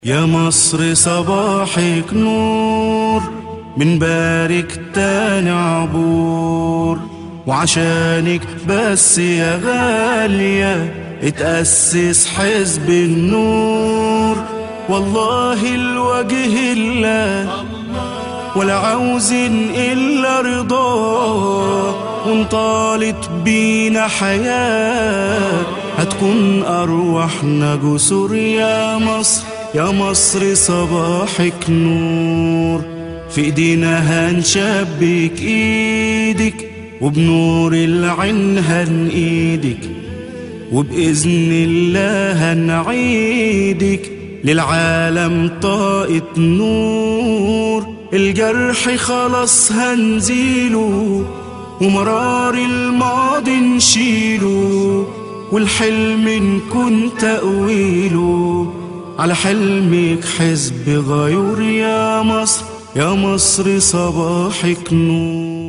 يا مصر صباحك نور، بنبارك تاني عبور، وعشانك بس يا غالية اتأسس حزب النور. والله الوجه الله ولا عاوزين إلا رضاه، وانطالت بينا حياة هتكون أرواحنا جسور. يا مصر يا مصر صباحك نور، في ايدينا هنشبك ايدك، وبنور العين هنقيدك، وبإذن الله هنعيدك للعالم طاقة نور. الجرح خلاص هنزيله، ومرار الماضي نشيله، والحلم نكون تأويله على حلمك حزب غيور. يا مصر يا مصر صباحك نور.